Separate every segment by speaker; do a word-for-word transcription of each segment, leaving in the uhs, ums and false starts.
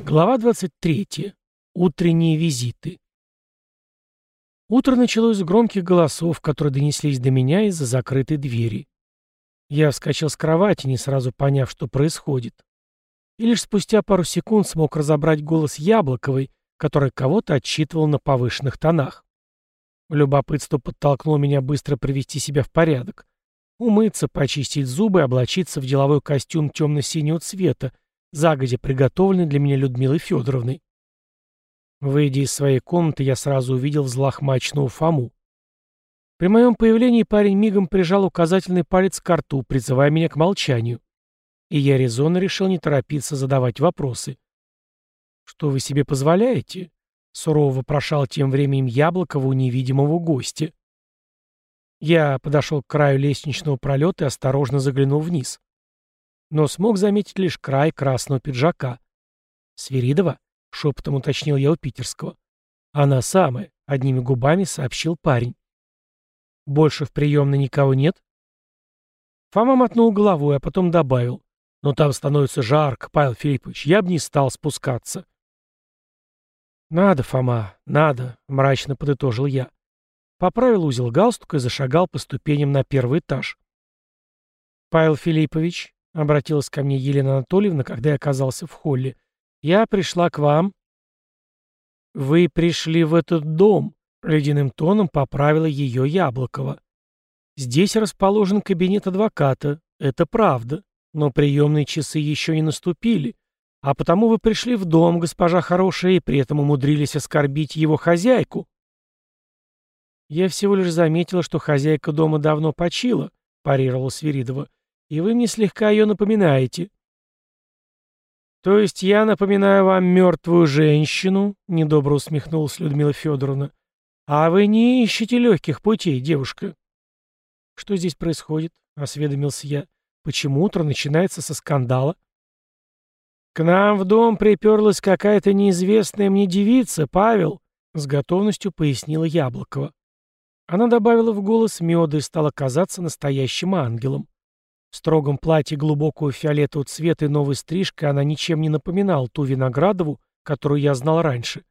Speaker 1: Глава двадцать третья. Утренние визиты. Утро началось с громких голосов, которые донеслись до меня из-за закрытой двери. Я вскочил с кровати, не сразу поняв, что происходит. И лишь спустя пару секунд смог разобрать голос Яблоковой, который кого-то отчитывал на повышенных тонах. Любопытство подтолкнуло меня быстро привести себя в порядок. Умыться, почистить зубы, облачиться в деловой костюм темно-синего цвета, загодя приготовленный для меня Людмилой Федоровной. Выйдя из своей комнаты, я сразу увидел взлохмаченного Фому. При моем появлении парень мигом прижал указательный палец к рту, призывая меня к молчанию. И я резонно решил не торопиться задавать вопросы. «Что вы себе позволяете?» — сурово вопрошал тем временем Яблокова у невидимого гостя. Я подошел к краю лестничного пролета и осторожно заглянул вниз. Но смог заметить лишь край красного пиджака. «Свиридова?» — шепотом уточнил я у питерского. «Она самая», — одними губами сообщил парень. «Больше в приемной никого нет?» Фома мотнул головой, а потом добавил. «Но там становится жарко, Павел Филиппович, я бы не стал спускаться». «Надо, Фома, надо», — мрачно подытожил я. Поправил узел галстука и зашагал по ступеням на первый этаж. «Павел Филиппович», — обратилась ко мне Елена Анатольевна, когда я оказался в холле, — «я пришла к вам». «Вы пришли в этот дом», — ледяным тоном поправила ее Яблокова. «Здесь расположен кабинет адвоката, это правда, но приемные часы еще не наступили, а потому вы пришли в дом, госпожа хорошая, и при этом умудрились оскорбить его хозяйку». «Я всего лишь заметила, что хозяйка дома давно почила», — парировала Свиридова, — «и вы мне слегка ее напоминаете». «То есть я напоминаю вам мертвую женщину?» — недобро усмехнулась Людмила Федоровна. «А вы не ищете легких путей, девушка». «Что здесь происходит?» — осведомился я. «Почему утро начинается со скандала?» «К нам в дом приперлась какая-то неизвестная мне девица, Павел», — с готовностью пояснила Яблокова. Она добавила в голос меда и стала казаться настоящим ангелом. В строгом платье глубокого фиолетового цвета и новой стрижкой она ничем не напоминала ту Виноградову, которую я знал раньше.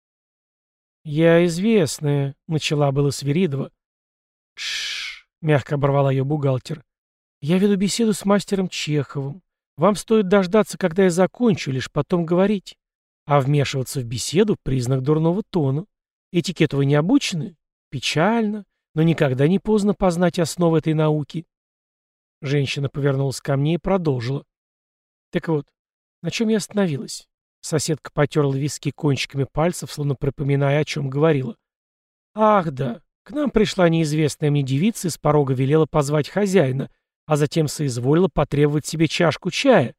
Speaker 1: «Я известная», — начала было Свиридова. «Тш-ш-ш», мягко оборвала ее бухгалтер. «Я веду беседу с мастером Чеховым. Вам стоит дождаться, когда я закончу, лишь потом говорить. А вмешиваться в беседу — признак дурного тона. Этикету вы не обучены? Печально, но никогда не поздно познать основы этой науки». Женщина повернулась ко мне и продолжила. «Так вот, на чем я остановилась?» Соседка потерла виски кончиками пальцев, словно припоминая, о чем говорила. «Ах, да, к нам пришла неизвестная мне девица и с порога велела позвать хозяина, а затем соизволила потребовать себе чашку чая».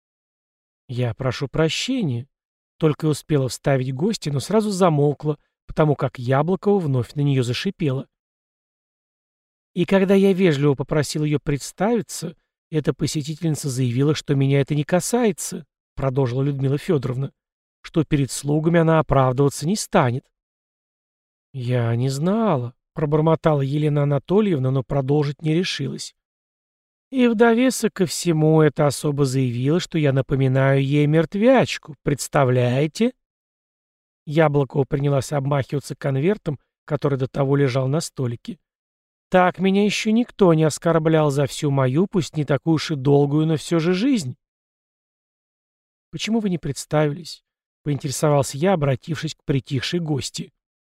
Speaker 1: «Я прошу прощения», только и успела вставить гостья, но сразу замолкла, потому как Яблокова вновь на нее зашипела. И когда я вежливо попросил ее представиться, эта посетительница заявила, что меня это не касается, продолжила Людмила Федоровна, что перед слугами она оправдываться не станет. «Я не знала», — пробормотала Елена Анатольевна, но продолжить не решилась. «И в довесок ко всему эта особа заявила, что я напоминаю ей мертвячку. Представляете?» Яблокова принялась обмахиваться конвертом, который до того лежал на столике. «Так меня еще никто не оскорблял за всю мою, пусть не такую уж и долгую, но все же жизнь». «Почему вы не представились?» — поинтересовался я, обратившись к притихшей гости.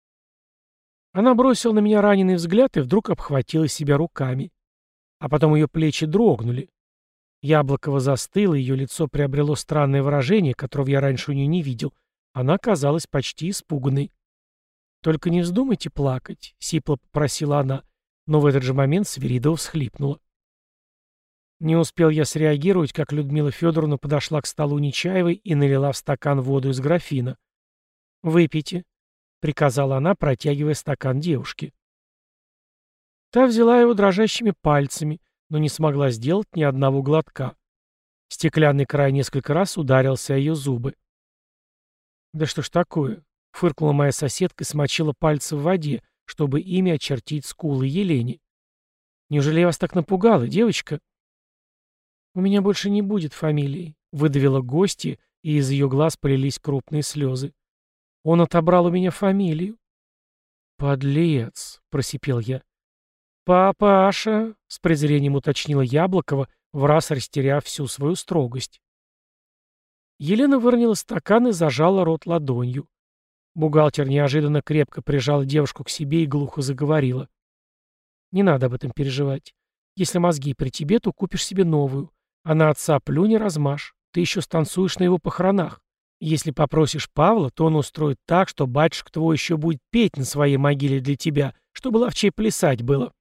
Speaker 1: Она бросила на меня раненый взгляд и вдруг обхватила себя руками. А потом ее плечи дрогнули. Яблокова застыла, ее лицо приобрело странное выражение, которого я раньше у нее не видел. Она казалась почти испуганной. «Только не вздумайте плакать», — сипло попросила она, но в этот же момент Свиридова всхлипнула. Не успел я среагировать, как Людмила Федоровна подошла к столу Нечаевой и налила в стакан воду из графина. «Выпейте», — приказала она, протягивая стакан девушке. Та взяла его дрожащими пальцами, но не смогла сделать ни одного глотка. Стеклянный край несколько раз ударился о ее зубы. «Да что ж такое?» — фыркнула моя соседка и смочила пальцы в воде, чтобы ими очертить скулы Елене. «Неужели я вас так напугала, девочка?» «У меня больше не будет фамилии», — выдавила гостья и из ее глаз полились крупные слезы. «Он отобрал у меня фамилию». «Подлец!» — просипел я. «Папаша!» — с презрением уточнила Яблокова, враз растеряв всю свою строгость. Елена выронила стакан и зажала рот ладонью. Бухгалтер неожиданно крепко прижала девушку к себе и глухо заговорила. «Не надо об этом переживать. Если мозги при тебе, то купишь себе новую. А на отца плюнь и размажь. Ты еще станцуешь на его похоронах. Если попросишь Павла, то он устроит так, что батюшка твой еще будет петь на своей могиле для тебя, чтобы ловчей плясать было».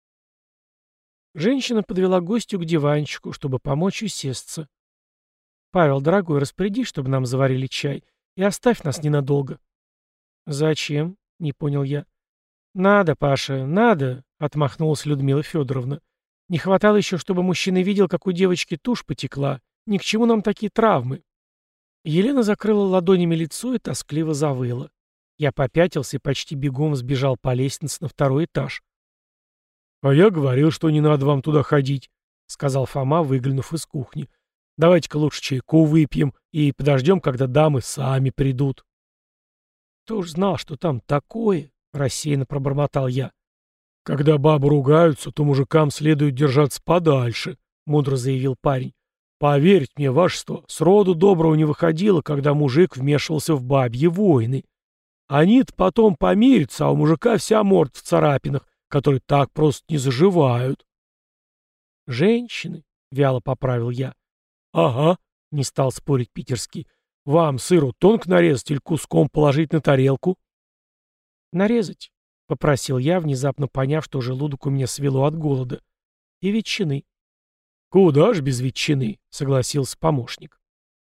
Speaker 1: Женщина подвела гостю к диванчику, чтобы помочь усесться. «Павел, дорогой, распоряди, чтобы нам заварили чай, и оставь нас ненадолго». «Зачем?» — не понял я. «Надо, Паша, надо», — отмахнулась Людмила Федоровна. «Не хватало еще, чтобы мужчина видел, как у девочки тушь потекла. Ни к чему нам такие травмы». Елена закрыла ладонями лицо и тоскливо завыла. Я попятился и почти бегом сбежал по лестнице на второй этаж. «А я говорил, что не надо вам туда ходить», — сказал Фома, выглянув из кухни. «Давайте-ка лучше чайку выпьем и подождем, когда дамы сами придут». «Кто ж знал, что там такое?» — рассеянно пробормотал я. «Когда бабы ругаются, то мужикам следует держаться подальше», — мудро заявил парень. «Поверьте мне, вашество, сроду доброго не выходило, когда мужик вмешивался в бабьи войны. Они-то потом помирятся, а у мужика вся морда в царапинах, которые так просто не заживают». «Женщины», — вяло поправил я. «Ага», — не стал спорить питерский. «Вам сыру тонко нарезать или куском положить на тарелку?» «Нарезать», — попросил я, внезапно поняв, что желудок у меня свело от голода. «И ветчины». «Куда ж без ветчины?» — согласился помощник.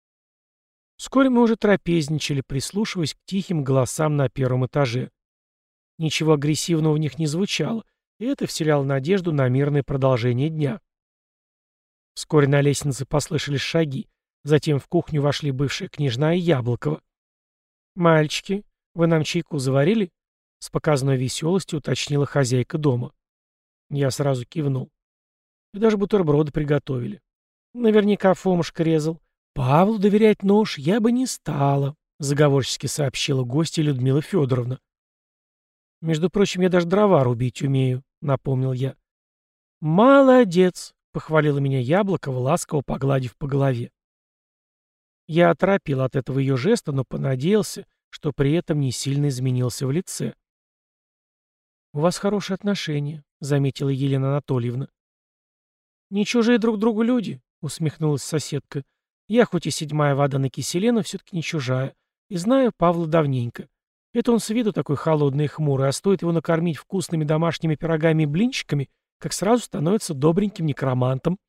Speaker 1: Вскоре мы уже трапезничали, прислушиваясь к тихим голосам на первом этаже. Ничего агрессивного в них не звучало, и это вселяло надежду на мирное продолжение дня. Вскоре на лестнице послышались шаги. Затем в кухню вошли бывшая княжна и Яблокова. «Мальчики, вы нам чайку заварили?» — с показной веселостью уточнила хозяйка дома. Я сразу кивнул. И даже бутерброды приготовили. Наверняка Фомушка резал. «Павлу доверять нож я бы не стала», — заговорчески сообщила гостья Людмила Федоровна. «Между прочим, я даже дрова рубить умею», — напомнил я. «Молодец», — похвалила меня Яблокова, ласково погладив по голове. Я оторопил от этого ее жеста, но понадеялся, что при этом не сильно изменился в лице. «У вас хорошие отношения», — заметила Елена Анатольевна. «Не чужие друг другу люди», — усмехнулась соседка. «Я хоть и седьмая вода на киселе, но все-таки не чужая. И знаю Павла давненько. Это он с виду такой холодный и хмурый, а стоит его накормить вкусными домашними пирогами и блинчиками, как сразу становится добреньким некромантом».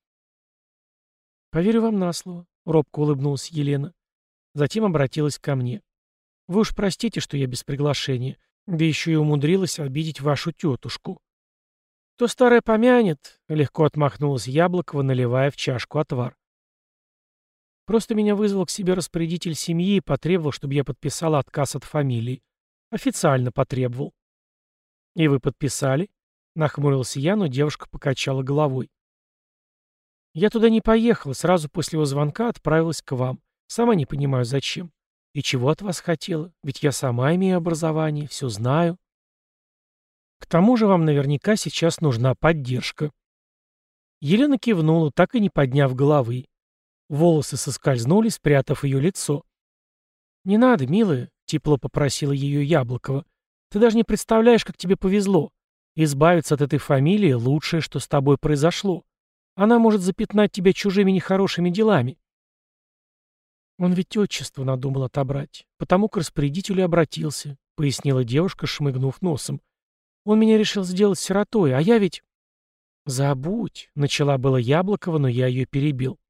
Speaker 1: «Поверю вам на слово», — робко улыбнулась Елена. Затем обратилась ко мне. «Вы уж простите, что я без приглашения, да еще и умудрилась обидеть вашу тетушку». «То старое помянет», — легко отмахнулась Яблокова, наливая в чашку отвар. «Просто меня вызвал к себе распорядитель семьи и потребовал, чтобы я подписала отказ от фамилии. Официально потребовал». «И вы подписали?» — нахмурился я, но девушка покачала головой. «Я туда не поехала, сразу после его звонка отправилась к вам. Сама не понимаю, зачем. И чего от вас хотела? Ведь я сама имею образование, все знаю. К тому же вам наверняка сейчас нужна поддержка». Елена кивнула, так и не подняв головы. Волосы соскользнули, спрятав ее лицо. «Не надо, милая», — тепло попросила ее Яблокова. «Ты даже не представляешь, как тебе повезло. Избавиться от этой фамилии — лучшее, что с тобой произошло. Она может запятнать тебя чужими нехорошими делами». «Он ведь отчество надумал отобрать, потому к распорядителю обратился», — пояснила девушка, шмыгнув носом. «Он меня решил сделать сиротой, а я ведь...» «Забудь», — начала было Яблокова, но я ее перебил.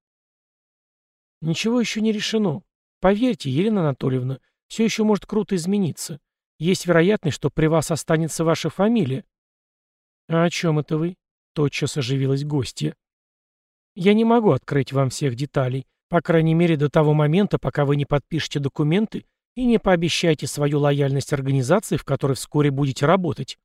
Speaker 1: «Ничего еще не решено. Поверьте, Елена Анатольевна, все еще может круто измениться. Есть вероятность, что при вас останется ваша фамилия». «А о чем это вы?» — тотчас оживилась гостья. «Я не могу открыть вам всех деталей, по крайней мере до того момента, пока вы не подпишете документы и не пообещаете свою лояльность организации, в которой вскоре будете работать».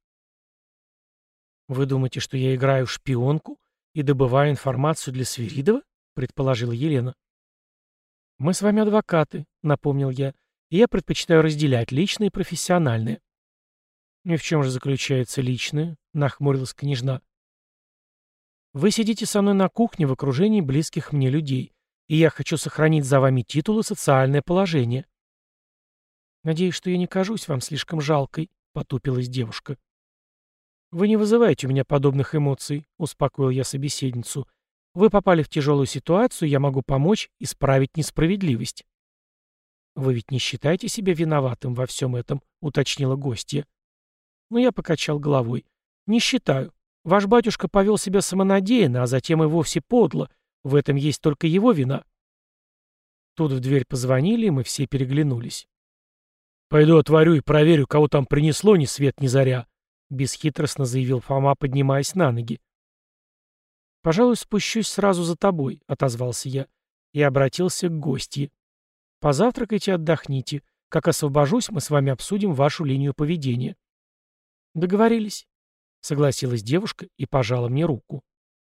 Speaker 1: «Вы думаете, что я играю в шпионку и добываю информацию для Свиридова?» — предположила Елена. «Мы с вами адвокаты», — напомнил я, — «и я предпочитаю разделять личное и профессиональное». «И в чем же заключается личное?» — нахмурилась княжна. «Вы сидите со мной на кухне в окружении близких мне людей, и я хочу сохранить за вами титул и социальное положение». «Надеюсь, что я не кажусь вам слишком жалкой», — потупилась девушка. «Вы не вызываете у меня подобных эмоций», — успокоил я собеседницу. «Вы попали в тяжелую ситуацию, я могу помочь исправить несправедливость». «Вы ведь не считаете себя виноватым во всем этом?» — уточнила гостья. Но я покачал головой. «Не считаю. Ваш батюшка повел себя самонадеянно, а затем и вовсе подло. В этом есть только его вина». Тут в дверь позвонили, и мы все переглянулись. «Пойду отворю и проверю, кого там принесло ни свет ни заря», — бесхитростно заявил Фома, поднимаясь на ноги. «Пожалуй, спущусь сразу за тобой», — отозвался я, и обратился к гостье. «Позавтракайте и отдохните. Как освобожусь, мы с вами обсудим вашу линию поведения». «Договорились», — согласилась девушка и пожала мне руку.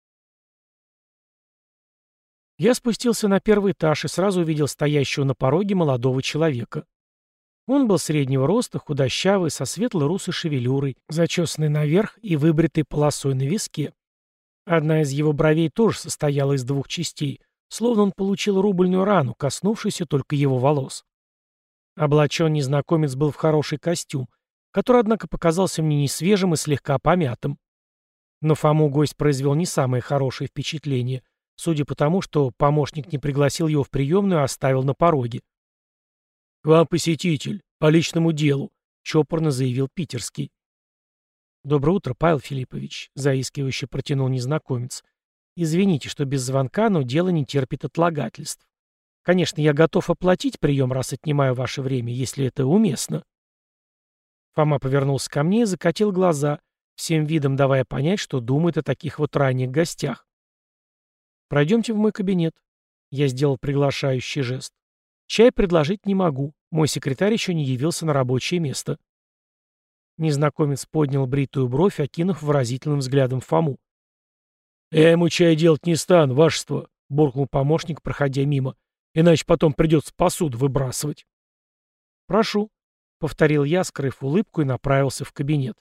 Speaker 1: Я спустился на первый этаж и сразу увидел стоящего на пороге молодого человека. Он был среднего роста, худощавый, со светлой русой шевелюрой, зачесанной наверх и выбритой полосой на виске. Одна из его бровей тоже состояла из двух частей, словно он получил рубльную рану, коснувшуюся только его волос. Облачен незнакомец был в хороший костюм, который, однако, показался мне несвежим и слегка помятым. Но Фому гость произвел не самое хорошее впечатление, судя по тому, что помощник не пригласил его в приемную, а оставил на пороге. «К вам посетитель, по личному делу», — чопорно заявил питерский. «Доброе утро, Павел Филиппович», — заискивающе протянул незнакомец. «Извините, что без звонка, но дело не терпит отлагательств. Конечно, я готов оплатить прием, раз отнимаю ваше время, если это уместно». Фома повернулся ко мне и закатил глаза, всем видом давая понять, что думает о таких вот ранних гостях. «Пройдемте в мой кабинет». Я сделал приглашающий жест. «Чай предложить не могу. Мой секретарь еще не явился на рабочее место». Незнакомец поднял бритую бровь, окинув выразительным взглядом Фому. «Я ему чай делать не стану, вашество», — буркнул помощник, проходя мимо. «Иначе потом придется посуду выбрасывать». «Прошу», — повторил я, скрыв улыбку, и направился в кабинет.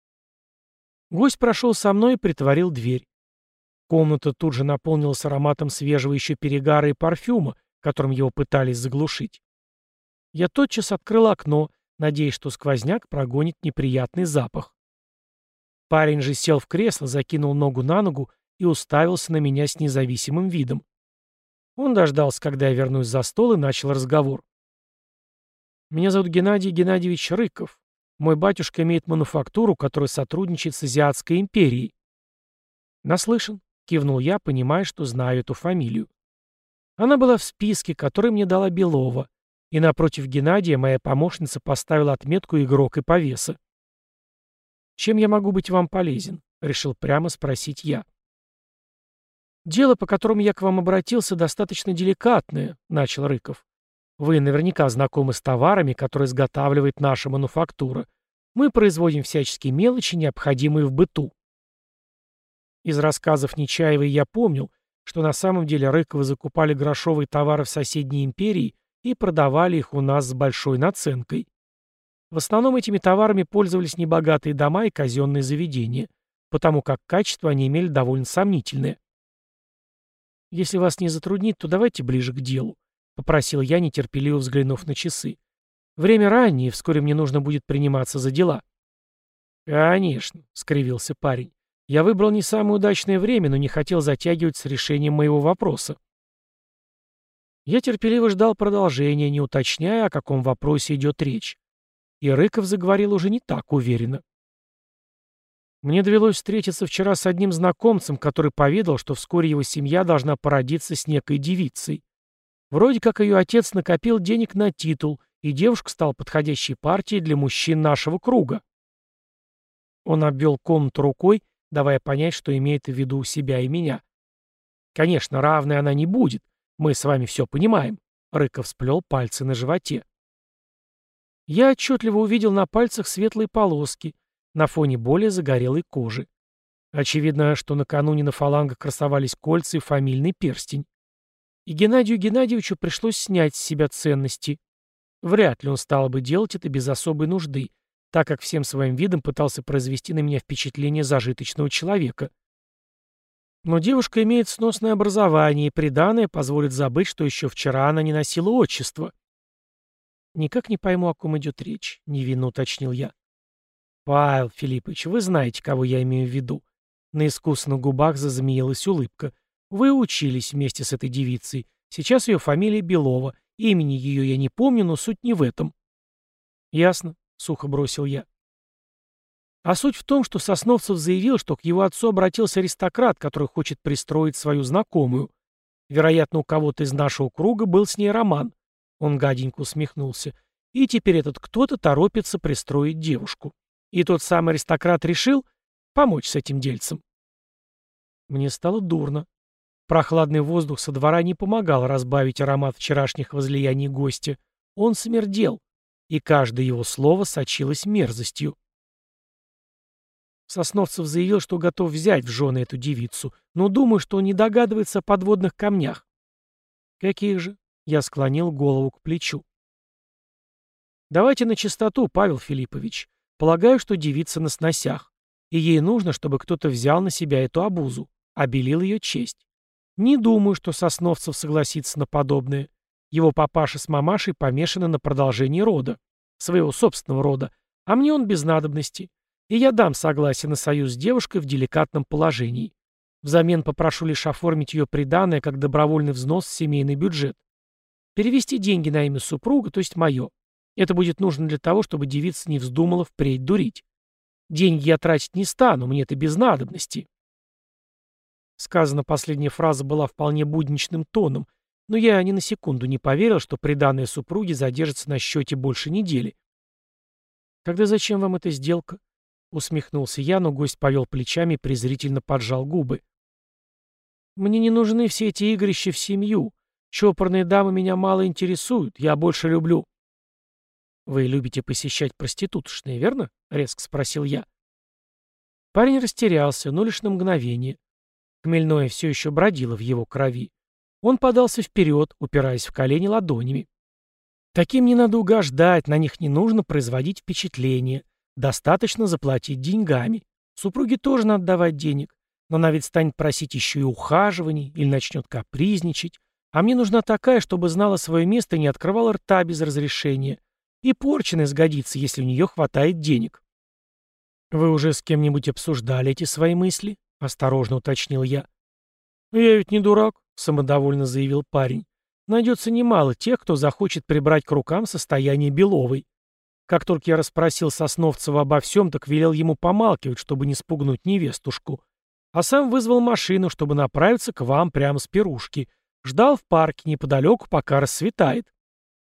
Speaker 1: Гость прошел со мной и притворил дверь. Комната тут же наполнилась ароматом свежего еще перегара и парфюма, которым его пытались заглушить. Я тотчас открыл окно, надеясь, что сквозняк прогонит неприятный запах. Парень же сел в кресло, закинул ногу на ногу и уставился на меня с независимым видом. Он дождался, когда я вернусь за стол, и начал разговор. «Меня зовут Геннадий Геннадьевич Рыков. Мой батюшка имеет мануфактуру, которая сотрудничает с Азиатской империей». «Наслышан», — кивнул я, понимая, что знаю эту фамилию. Она была в списке, который мне дала Белова, и напротив Геннадия моя помощница поставила отметку «Игрок и повеса». «Чем я могу быть вам полезен?» — решил прямо спросить я. «Дело, по которому я к вам обратился, достаточно деликатное», — начал Рыков. «Вы наверняка знакомы с товарами, которые изготавливает наша мануфактура. Мы производим всяческие мелочи, необходимые в быту». Из рассказов Нечаевой я помнил, что на самом деле Рыковы закупали грошовые товары в соседней империи и продавали их у нас с большой наценкой. В основном этими товарами пользовались небогатые дома и казенные заведения, потому как качество они имели довольно сомнительное. «Если вас не затруднит, то давайте ближе к делу», — попросил я, нетерпеливо взглянув на часы. «Время раннее, и вскоре мне нужно будет приниматься за дела». «Конечно», — скривился парень. «Я выбрал не самое удачное время, но не хотел затягивать с решением моего вопроса». Я терпеливо ждал продолжения, не уточняя, о каком вопросе идет речь. И Рыков заговорил уже не так уверенно. «Мне довелось встретиться вчера с одним знакомцем, который поведал, что вскоре его семья должна породиться с некой девицей. Вроде как ее отец накопил денег на титул, и девушка стала подходящей партией для мужчин нашего круга». Он обвел комнату рукой, давая понять, что имеет в виду себя и меня. «Конечно, равной она не будет. Мы с вами все понимаем». Рыков сплел пальцы на животе. Я отчетливо увидел на пальцах светлые полоски, на фоне более загорелой кожи. Очевидно, что накануне на фалангах красовались кольца и фамильный перстень. И Геннадию Геннадьевичу пришлось снять с себя ценности. Вряд ли он стал бы делать это без особой нужды, так как всем своим видом пытался произвести на меня впечатление зажиточного человека. Но девушка имеет сносное образование, и приданое позволит забыть, что еще вчера она не носила отчество. «Никак не пойму, о ком идет речь», — невинно уточнил я. «Павел Филиппович, вы знаете, кого я имею в виду». На искусных губах зазмеилась улыбка. «Вы учились вместе с этой девицей. Сейчас ее фамилия Белова. Имени ее я не помню, но суть не в этом». «Ясно», — сухо бросил я. А суть в том, что Сосновцев заявил, что к его отцу обратился аристократ, который хочет пристроить свою знакомую. Вероятно, у кого-то из нашего круга был с ней роман. Он гаденько усмехнулся. И теперь этот кто-то торопится пристроить девушку. И тот самый аристократ решил помочь с этим дельцем. Мне стало дурно. Прохладный воздух со двора не помогал разбавить аромат вчерашних возлияний гостя. Он смердел, и каждое его слово сочилось мерзостью. Сосновцев заявил, что готов взять в жены эту девицу, но думаю, что он не догадывается о подводных камнях. Каких же? Я склонил голову к плечу. Давайте на чистоту, Павел Филиппович. Полагаю, что девица на сносях, и ей нужно, чтобы кто-то взял на себя эту обузу, обелил ее честь. Не думаю, что Сосновцев согласится на подобное. Его папаша с мамашей помешаны на продолжении рода, своего собственного рода, а мне он без надобности. И я дам согласие на союз с девушкой в деликатном положении. Взамен попрошу лишь оформить ее приданое как добровольный взнос в семейный бюджет. Перевести деньги на имя супруга, то есть мое. Это будет нужно для того, чтобы девица не вздумала впредь дурить. Деньги я тратить не стану, мне это без надобности. Сказана последняя фраза была вполне будничным тоном, но я ни на секунду не поверил, что приданое супруги задержится на счете больше недели. «Тогда зачем вам эта сделка?» — усмехнулся я, но гость повел плечами и презрительно поджал губы. «Мне не нужны все эти игрища в семью. Чопорные дамы меня мало интересуют, я больше люблю...» «Вы любите посещать проституточные, верно?» — резко спросил я. Парень растерялся, но лишь на мгновение. Хмельное все еще бродило в его крови. Он подался вперед, упираясь в колени ладонями. «Таким не надо угождать, на них не нужно производить впечатление. Достаточно заплатить деньгами. Супруге тоже надо давать денег, но она ведь станет просить еще и ухаживаний или начнет капризничать. А мне нужна такая, чтобы знала свое место и не открывала рта без разрешения. И порченая сгодится, если у нее хватает денег». «Вы уже с кем-нибудь обсуждали эти свои мысли?» — осторожно уточнил я. «Я ведь не дурак», — самодовольно заявил парень. «Найдется немало тех, кто захочет прибрать к рукам состояние Беловой. Как только я расспросил Сосновцева обо всем, так велел ему помалкивать, чтобы не спугнуть невестушку. А сам вызвал машину, чтобы направиться к вам прямо с пирушки. Ждал в парке неподалеку, пока рассветает».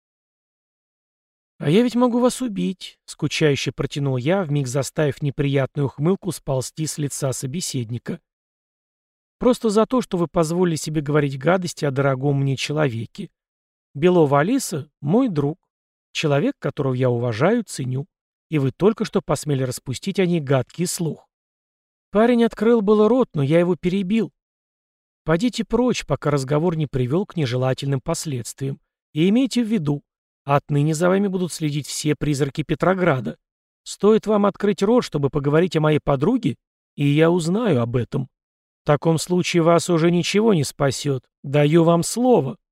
Speaker 1: «А я ведь могу вас убить», — скучающе протянул я, вмиг заставив неприятную ухмылку сползти с лица собеседника. «Просто за то, что вы позволили себе говорить гадости о дорогом мне человеке. Белова Алиса — мой друг, человек, которого я уважаю, ценю, и вы только что посмели распустить о ней гадкий слух». Парень открыл было рот, но я его перебил. «Подите прочь, пока разговор не привел к нежелательным последствиям, и имейте в виду, отныне за вами будут следить все призраки Петрограда. Стоит вам открыть рот, чтобы поговорить о моей подруге, и я узнаю об этом. В таком случае вас уже ничего не спасет. Даю вам слово».